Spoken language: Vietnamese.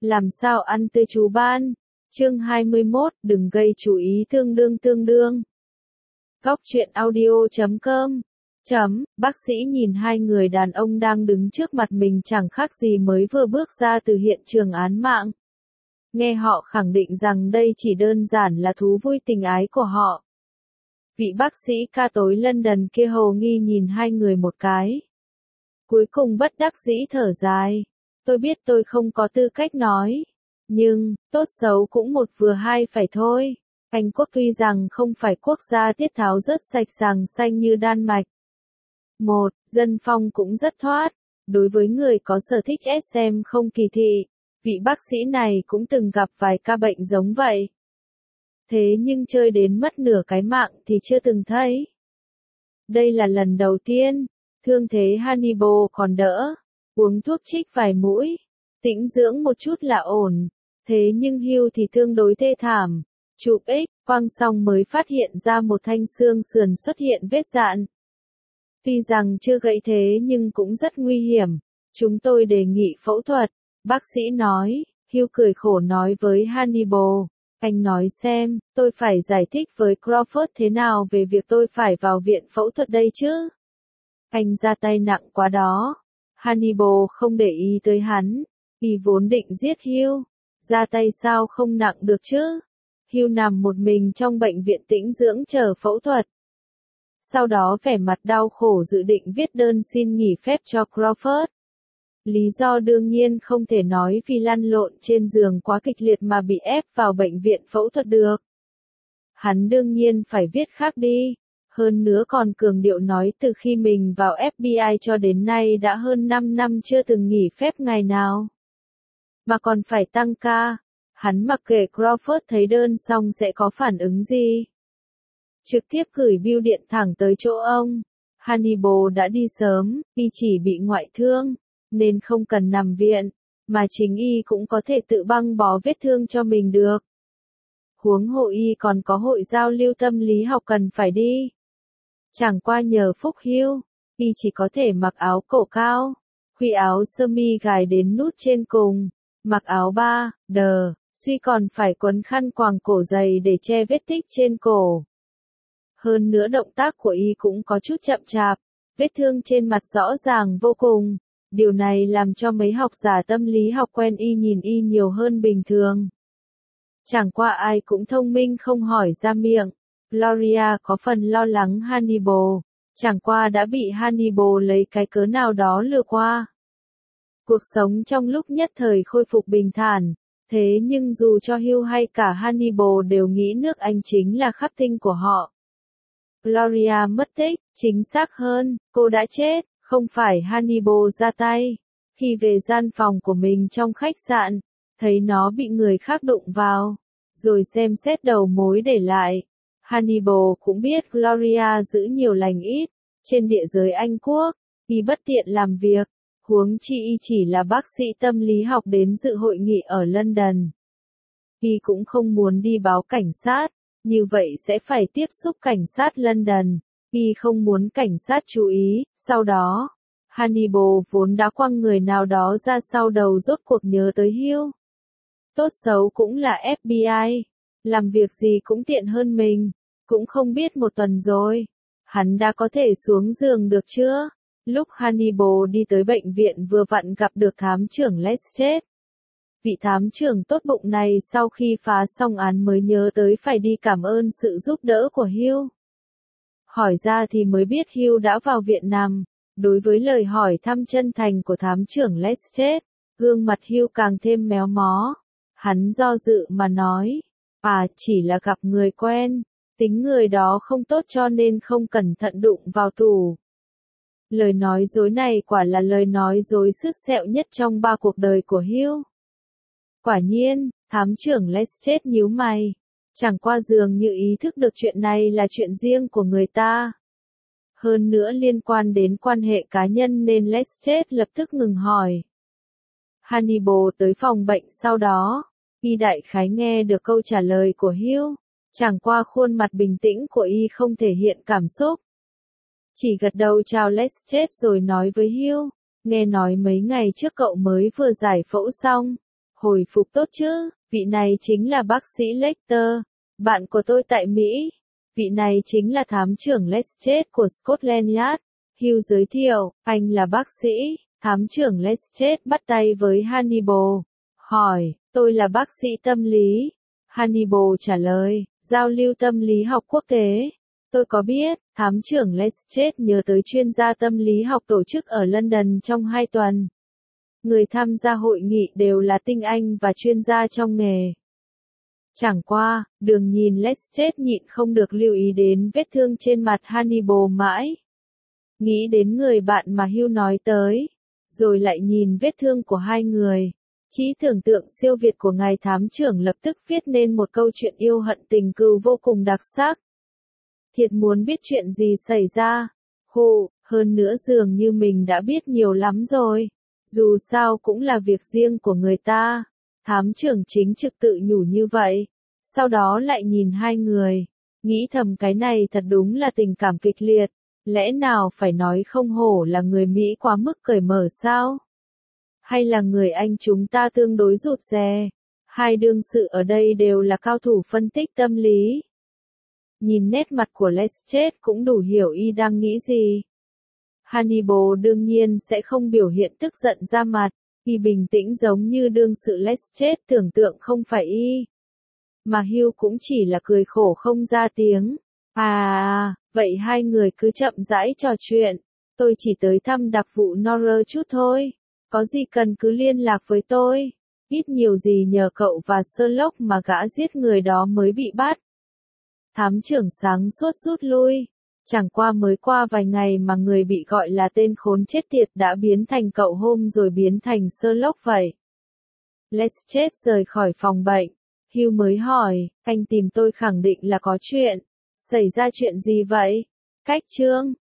Làm sao ăn tươi chú ban? Chương 21, đừng gây chú ý tương đương. Góc truyện audio.com Bác sĩ nhìn hai người đàn ông đang đứng trước mặt mình chẳng khác gì mới vừa bước ra từ hiện trường án mạng. Nghe họ khẳng định rằng đây chỉ đơn giản là thú vui tình ái của họ. Vị bác sĩ ca tối London kia hồ nghi nhìn hai người một cái. Cuối cùng bất đắc dĩ thở dài. Tôi biết tôi không có tư cách nói. Nhưng, tốt xấu cũng một vừa hai phải thôi. Anh quốc tuy rằng không phải quốc gia tiết tháo rất sạch sàng xanh như Đan Mạch. Dân phong cũng rất thoát. Đối với người có sở thích SM không kỳ thị, vị bác sĩ này cũng từng gặp vài ca bệnh giống vậy. Thế nhưng chơi đến mất nửa cái mạng thì chưa từng thấy. Đây là lần đầu tiên, thương thế Hannibal còn đỡ, uống thuốc trích vài mũi, tĩnh dưỡng một chút là ổn. Thế nhưng Hugh thì tương đối thê thảm. Chụp X quang xong mới phát hiện ra một thanh xương sườn xuất hiện vết dạn. Tuy rằng chưa gãy thế nhưng cũng rất nguy hiểm. Chúng tôi đề nghị phẫu thuật, bác sĩ nói. Hugh cười khổ nói với Hannibal. Anh nói xem, tôi phải giải thích với Crawford thế nào về việc tôi phải vào viện phẫu thuật đây chứ? Anh ra tay nặng quá đó. Hannibal không để ý tới hắn. Y vốn định giết Hugh. Ra tay sao không nặng được chứ? Hugh nằm một mình trong bệnh viện tĩnh dưỡng chờ phẫu thuật. Sau đó vẻ mặt đau khổ dự định viết đơn xin nghỉ phép cho Crawford. Lý do đương nhiên không thể nói vì lăn lộn trên giường quá kịch liệt mà bị ép vào bệnh viện phẫu thuật được. Hắn đương nhiên phải viết khác đi. Hơn nữa còn cường điệu nói từ khi mình vào FBI cho đến nay đã hơn 5 năm chưa từng nghỉ phép ngày nào. Mà còn phải tăng ca. Hắn mặc kệ Crawford thấy đơn xong sẽ có phản ứng gì. Trực tiếp gửi bưu điện thẳng tới chỗ ông. Hannibal đã đi sớm, y chỉ bị ngoại thương, nên không cần nằm viện, mà chính y cũng có thể tự băng bó vết thương cho mình được. Huống hộ y còn có hội giao lưu tâm lý học cần phải đi. Chẳng qua nhờ phúc Hugh, y chỉ có thể mặc áo cổ cao, khuy áo sơ mi gài đến nút trên cùng, mặc áo 3D, suy còn phải quấn khăn quàng cổ dày để che vết tích trên cổ. Hơn nữa động tác của y cũng có chút chậm chạp, vết thương trên mặt rõ ràng vô cùng. Điều này làm cho mấy học giả tâm lý học quen y nhìn y nhiều hơn bình thường. Chẳng qua ai cũng thông minh không hỏi ra miệng. Gloria có phần lo lắng Hannibal, chẳng qua đã bị Hannibal lấy cái cớ nào đó lừa qua. Cuộc sống trong lúc nhất thời khôi phục bình thản, thế nhưng dù cho Hugh hay cả Hannibal đều nghĩ nước Anh chính là khắc tinh của họ. Gloria mất tích, chính xác hơn, cô đã chết, không phải Hannibal ra tay. Khi về gian phòng của mình trong khách sạn, thấy nó bị người khác đụng vào, rồi xem xét đầu mối để lại. Hannibal cũng biết Gloria giữ nhiều lành ít, trên địa giới Anh Quốc, y bất tiện làm việc, huống chi y chỉ là bác sĩ tâm lý học đến dự hội nghị ở London. Y cũng không muốn đi báo cảnh sát, như vậy sẽ phải tiếp xúc cảnh sát London, y không muốn cảnh sát chú ý. Sau đó, Hannibal vốn đã quăng người nào đó ra sau đầu rốt cuộc nhớ tới Hugh. Tốt xấu cũng là FBI, làm việc gì cũng tiện hơn mình, cũng không biết một tuần rồi, hắn đã có thể xuống giường được chưa? Lúc Hannibal đi tới bệnh viện vừa vặn gặp được thám trưởng Lestrade. Vị thám trưởng tốt bụng này sau khi phá xong án mới nhớ tới phải đi cảm ơn sự giúp đỡ của Hugh. Hỏi ra thì mới biết Hugh đã vào viện nằm. Đối với lời hỏi thăm chân thành của thám trưởng Lestrade, gương mặt Hugh càng thêm méo mó. Hắn do dự mà nói, chỉ là gặp người quen, tính người đó không tốt cho nên không cẩn thận đụng vào tủ. Lời nói dối này quả là lời nói dối sứt sẹo nhất trong 3 cuộc đời của Hugh. Quả nhiên, thám trưởng Lestrade nhíu mày. Chẳng qua dường như ý thức được chuyện này là chuyện riêng của người ta. Hơn nữa liên quan đến quan hệ cá nhân nên Lestrade lập tức ngừng hỏi. Hannibal tới phòng bệnh sau đó, y đại khái nghe được câu trả lời của Hugh. Chẳng qua khuôn mặt bình tĩnh của y không thể hiện cảm xúc. Chỉ gật đầu chào Lestrade rồi nói với Hugh, nghe nói mấy ngày trước cậu mới vừa giải phẫu xong. Hồi phục tốt chứ, vị này chính là bác sĩ Lecter, bạn của tôi tại Mỹ. Vị này chính là thám trưởng Lestrade của Scotland Yard. Hugh giới thiệu, anh là bác sĩ. Thám trưởng Lestrade bắt tay với Hannibal. Hỏi, tôi là bác sĩ tâm lý. Hannibal trả lời, giao lưu tâm lý học quốc tế. Tôi có biết, thám trưởng Lestrade nhớ tới chuyên gia tâm lý học tổ chức ở London trong 2 tuần. Người tham gia hội nghị đều là tinh anh và chuyên gia trong nghề. Chẳng qua, đường nhìn Lestrade nhịn không được lưu ý đến vết thương trên mặt Hannibal mãi. Nghĩ đến người bạn mà Hugh nói tới, rồi lại nhìn vết thương của hai người. Trí tưởng tượng siêu việt của ngài thám trưởng lập tức viết nên một câu chuyện yêu hận tình cừu vô cùng đặc sắc. Thiệt muốn biết chuyện gì xảy ra. Hù, hơn nữa dường như mình đã biết nhiều lắm rồi. Dù sao cũng là việc riêng của người ta. Thám trưởng chính trực tự nhủ như vậy. Sau đó lại nhìn hai người. Nghĩ thầm cái này thật đúng là tình cảm kịch liệt. Lẽ nào phải nói không hổ là người Mỹ quá mức cởi mở sao? Hay là người Anh chúng ta tương đối rụt rè? Hai đương sự ở đây đều là cao thủ phân tích tâm lý. Nhìn nét mặt của Lestrade cũng đủ hiểu y đang nghĩ gì. Hannibal đương nhiên sẽ không biểu hiện tức giận ra mặt, y bình tĩnh giống như đương sự Lestrade tưởng tượng không phải y. Mà Hugh cũng chỉ là cười khổ không ra tiếng. Vậy hai người cứ chậm rãi trò chuyện. Tôi chỉ tới thăm đặc vụ Norrer chút thôi. Có gì cần cứ liên lạc với tôi. Ít nhiều gì nhờ cậu và Sherlock mà gã giết người đó mới bị bắt. Thám trưởng sáng suốt rút lui. Chẳng qua mới qua vài ngày mà người bị gọi là tên khốn chết tiệt đã biến thành cậu hôm rồi biến thành Sherlock vậy. Lestrade rời khỏi phòng bệnh. Hugh mới hỏi, anh tìm tôi khẳng định là có chuyện. Xảy ra chuyện gì vậy? Cách chương